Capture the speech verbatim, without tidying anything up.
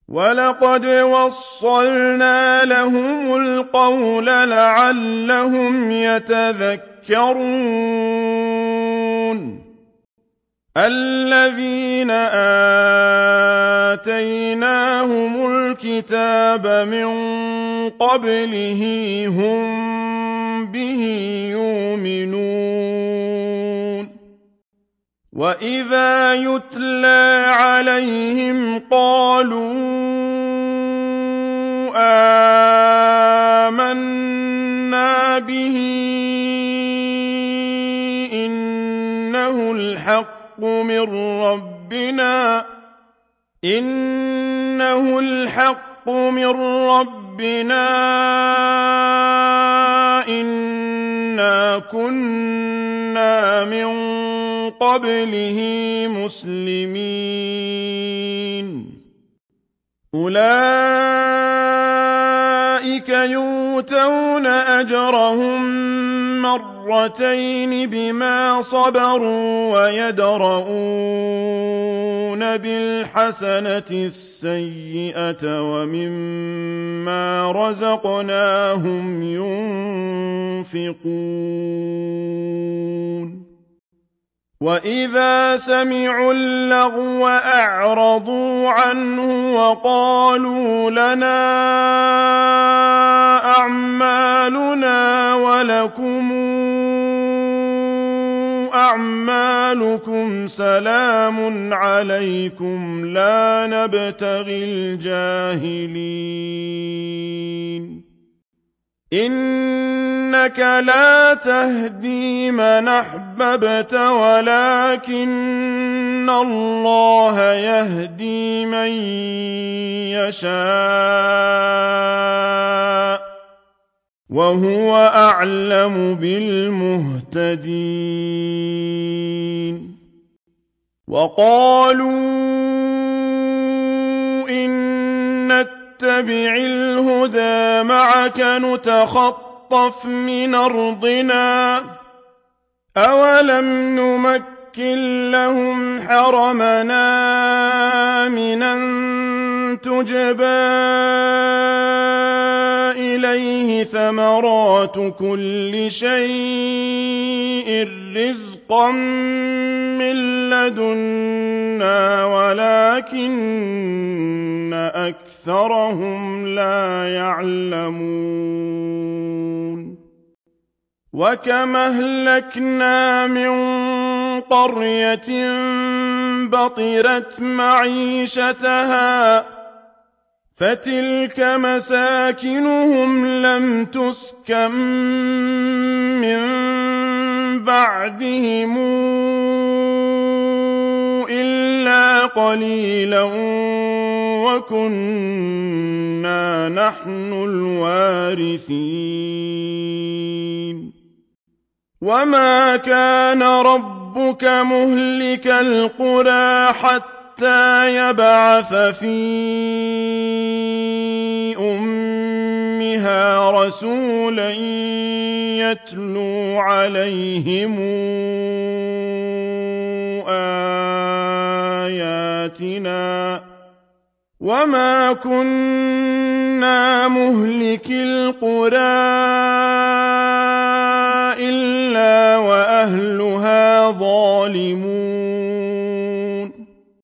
وَلَقَدْ وَصَّلْنَا لَهُمُ الْقَوْلَ لَعَلَّهُمْ يَتَذَكَّرُونَ الَّذِينَ آتَيْنَاهُمُ الْكِتَابَ مِنْ قَبْلِهِ هُمْ بِهِ يُؤْمِنُونَ وَإِذَا يُتْلَى عَلَيْهِمْ قَالُوا آمَنَّا بِهِ إِنَّهُ الْحَقُّ مِنْ رَبِّنَا إِنَّهُ الْحَقُّ مِنْ رَبِّنَا إِنَّا كُنَّا مِنْ قَبْلِهِ مُسْلِمِينَ أُولَئِكَ يُؤْتَوْنَ أَجْرَهُمْ مرتين بما صبروا ويدرؤون بالحسنة السيئة ومما رزقناهم ينفقون وإذا سمعوا اللغو أعرضوا عنه وقالوا لنا أعمالنا ولكم أعمالكم سلام عليكم لا نبتغي الجاهلين إنك لا تهدي من أحببت ولكن الله يهدي من يشاء وهو أعلم بالمهتدين وقالوا إن نتبع الهدى معك نتخطف من أرضنا أولم نمكن لهم حرمنا آمنا تجبى إليه ثمرات كل شيء رزقا من لدنا ولكن أكثرهم لا يعلمون وكم أهلكنا من قرية بطرت معيشتها فتلك مساكنهم لم تسكن من بعدهم إلا قليلا وكنا نحن الوارثين وما كان ربك مهلك القرى حتى يبعث في أمها رسولا يتلو عليهم آياتنا وما كنا مهلك القرى إلا وأهلها ظالمون